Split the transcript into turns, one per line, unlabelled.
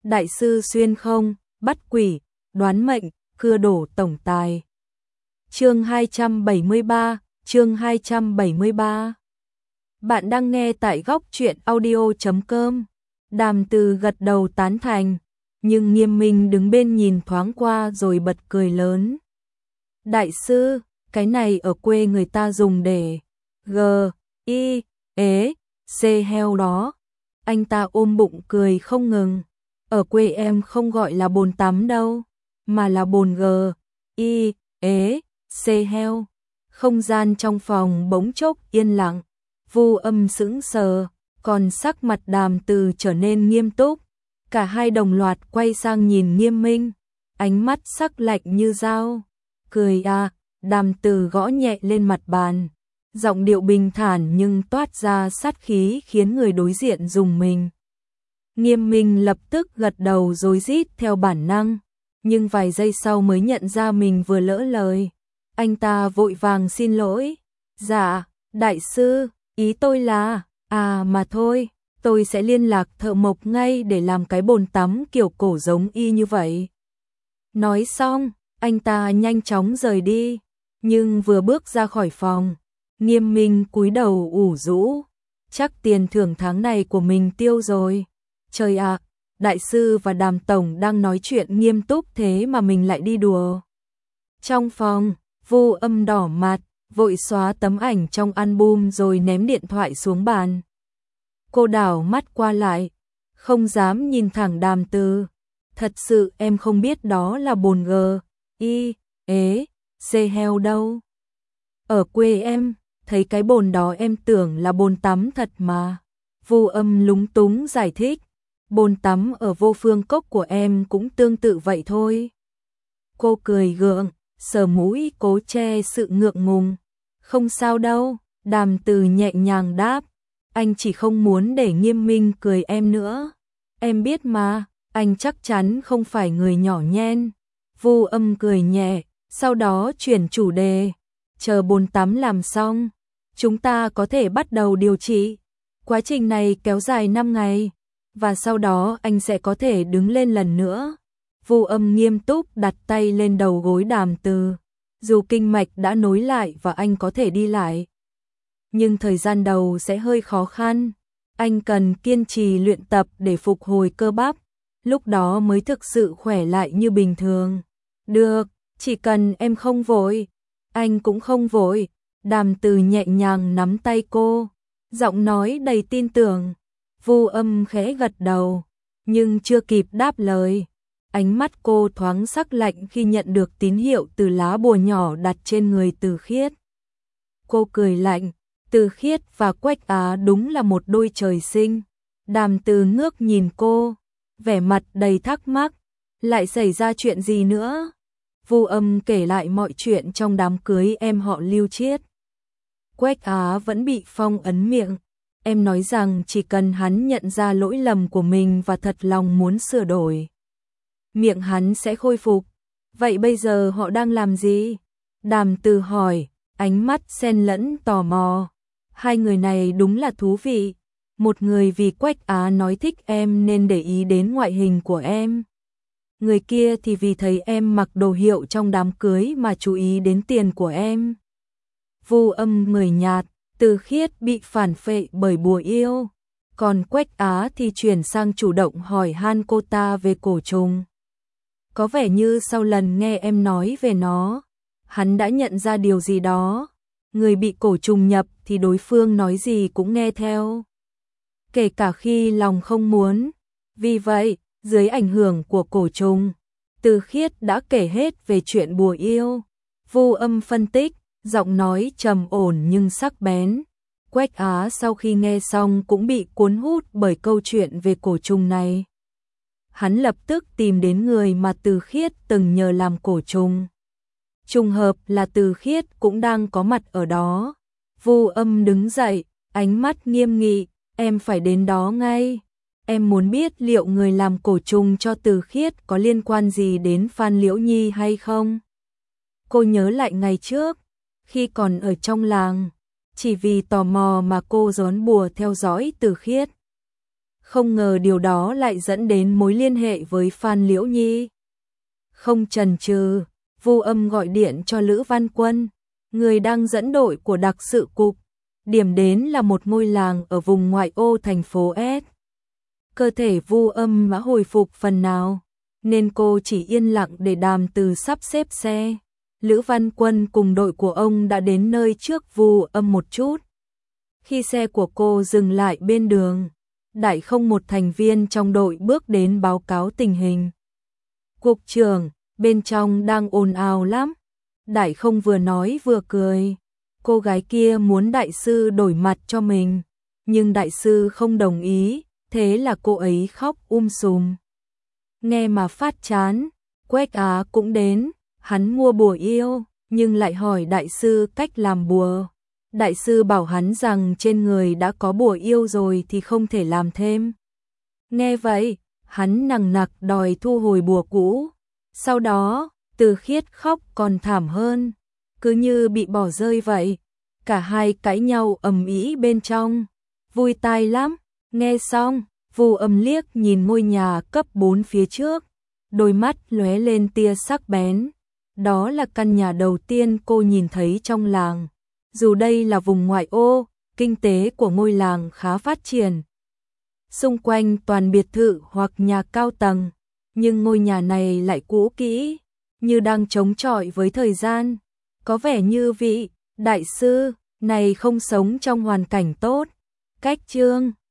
đại sư xuyên không, bắt quỷ, đoán mệnh, cưa đổ tổng tài. Chương 273. Bạn đang nghe tại góc truyện audio.com. Đàm Từ gật đầu tán thành, nhưng Nghiêm Minh đứng bên nhìn thoáng qua rồi bật cười lớn. Đại sư, cái này ở quê người ta dùng để heo đó. Anh ta ôm bụng cười không ngừng. Ở quê em không gọi là bồn tắm đâu, mà là bồn heo. Không gian trong phòng bỗng chốc yên lặng. Vu Âm sững sờ, còn sắc mặt Đàm Từ trở nên nghiêm túc. Cả hai đồng loạt quay sang nhìn Nghiêm Minh, ánh mắt sắc lạnh như dao. Cười à, Đàm Từ gõ nhẹ lên mặt bàn, giọng điệu bình thản nhưng toát ra sát khí khiến người đối diện rùng mình. Nghiêm Minh lập tức gật đầu rối rít theo bản năng, nhưng vài giây sau mới nhận ra mình vừa lỡ lời. Anh ta vội vàng xin lỗi. Dạ, đại sư, ý tôi là, mà thôi, tôi sẽ liên lạc thợ mộc ngay để làm cái bồn tắm kiểu cổ giống y như vậy. Nói xong, anh ta nhanh chóng rời đi, nhưng vừa bước ra khỏi phòng, Nghiêm Minh cúi đầu ủ rũ, chắc tiền thưởng tháng này của mình tiêu rồi. Trời ạ, đại sư và Đàm tổng đang nói chuyện nghiêm túc thế mà mình lại đi đùa. Trong phòng, Vu Âm đỏ mặt, vội xóa tấm ảnh trong album rồi ném điện thoại xuống bàn. Cô đảo mắt qua lại, không dám nhìn thẳng Đàm Từ. Thật sự em không biết đó là bồn heo đâu. Ở quê em, thấy cái bồn đó em tưởng là bồn tắm thật mà. Vu Âm lúng túng giải thích. Bồn tắm ở Vô Phương Cốc của em cũng tương tự vậy thôi. Cô cười gượng, sờ mũi cố che sự ngượng ngùng. Không sao đâu, Đàm Từ nhẹ nhàng đáp. Anh chỉ không muốn để Nghiêm Minh cười em nữa. Em biết mà, anh chắc chắn không phải người nhỏ nhen. Vu Âm cười nhẹ, sau đó chuyển chủ đề. Chờ bồn tắm làm xong, chúng ta có thể bắt đầu điều trị. Quá trình này kéo dài 5 ngày, và sau đó anh sẽ có thể đứng lên lần nữa. Vu Âm nghiêm túc đặt tay lên đầu gối Đàm Từ. Dù kinh mạch đã nối lại và anh có thể đi lại, nhưng thời gian đầu sẽ hơi khó khăn. Anh cần kiên trì luyện tập để phục hồi cơ bắp, lúc đó mới thực sự khỏe lại như bình thường. Được, chỉ cần em không vội. Anh cũng không vội. Đàm Từ nhẹ nhàng nắm tay cô, giọng nói đầy tin tưởng. Vu Âm khẽ gật đầu, nhưng chưa kịp đáp lời, ánh mắt cô thoáng sắc lạnh khi nhận được tín hiệu từ lá bùa nhỏ đặt trên người Từ Khiết. Cô cười lạnh, Từ Khiết và Quách Á đúng là một đôi trời sinh. Đàm Từ ngước nhìn cô, vẻ mặt đầy thắc mắc, lại xảy ra chuyện gì nữa? Vu Âm kể lại mọi chuyện trong đám cưới em họ Lưu Chiết. Quách Á vẫn bị phong ấn miệng. Em nói rằng chỉ cần hắn nhận ra lỗi lầm của mình và thật lòng muốn sửa đổi, miệng hắn sẽ khôi phục. Vậy bây giờ họ đang làm gì? Đàm Từ hỏi, ánh mắt xen lẫn tò mò. Hai người này đúng là thú vị. Một người vì Quách Á nói thích em nên để ý đến ngoại hình của em. Người kia thì vì thấy em mặc đồ hiệu trong đám cưới mà chú ý đến tiền của em. Vu Âm người nhạt. Từ Khiết bị phản phệ bởi bùa yêu, còn Quách Á thì chuyển sang chủ động hỏi han cô ta về cổ trùng. Có vẻ như sau lần nghe em nói về nó, hắn đã nhận ra điều gì đó. Người bị cổ trùng nhập thì đối phương nói gì cũng nghe theo, kể cả khi lòng không muốn. Vì vậy, dưới ảnh hưởng của cổ trùng, Từ Khiết đã kể hết về chuyện bùa yêu. Vu Âm phân tích, giọng nói trầm ổn nhưng sắc bén. Quách Á sau khi nghe xong cũng bị cuốn hút bởi câu chuyện về cổ trùng này. Hắn lập tức tìm đến người mà Từ Khiết từng nhờ làm cổ trùng. Trùng hợp là Từ Khiết cũng đang có mặt ở đó. Vu Âm đứng dậy, ánh mắt nghiêm nghị, em phải đến đó ngay. Em muốn biết liệu người làm cổ trùng cho Từ Khiết có liên quan gì đến Phan Liễu Nhi hay không? Cô nhớ lại ngày trước, khi còn ở trong làng, chỉ vì tò mò mà cô gión bùa theo dõi Từ Khiết. Không ngờ điều đó lại dẫn đến mối liên hệ với Phan Liễu Nhi. Không chần chừ, Vu Âm gọi điện cho Lữ Văn Quân, người đang dẫn đội của đặc sự cục. Điểm đến là một ngôi làng ở vùng ngoại ô thành phố S. Cơ thể Vu Âm đã hồi phục phần nào, nên cô chỉ yên lặng để Đàm Từ sắp xếp xe. Lữ Văn Quân cùng đội của ông đã đến nơi trước Vu Âm một chút. Khi xe của cô dừng lại bên đường, Đại Không, một thành viên trong đội, bước đến báo cáo tình hình. Cục trưởng, bên trong đang ồn ào lắm. Đại Không vừa nói vừa cười. Cô gái kia muốn đại sư đổi mặt cho mình, nhưng đại sư không đồng ý, thế là cô ấy khóc sùm. Nghe mà phát chán. Quách Á cũng đến, hắn mua bùa yêu, nhưng lại hỏi đại sư cách làm bùa. Đại sư bảo hắn rằng trên người đã có bùa yêu rồi thì không thể làm thêm. Nghe vậy, hắn nằng nặc đòi thu hồi bùa cũ. Sau đó, Từ Khiết khóc còn thảm hơn, cứ như bị bỏ rơi vậy. Cả hai cãi nhau ầm ĩ bên trong, vui tai lắm. Nghe xong, Vu Âm liếc nhìn ngôi nhà cấp 4 phía trước, đôi mắt lóe lên tia sắc bén. Đó là căn nhà đầu tiên cô nhìn thấy trong làng. Dù đây là vùng ngoại ô, kinh tế của ngôi làng khá phát triển. Xung quanh toàn biệt thự hoặc nhà cao tầng, nhưng ngôi nhà này lại cũ kỹ, như đang chống chọi với thời gian. Có vẻ như vị đại sư này không sống trong hoàn cảnh tốt. Cách chương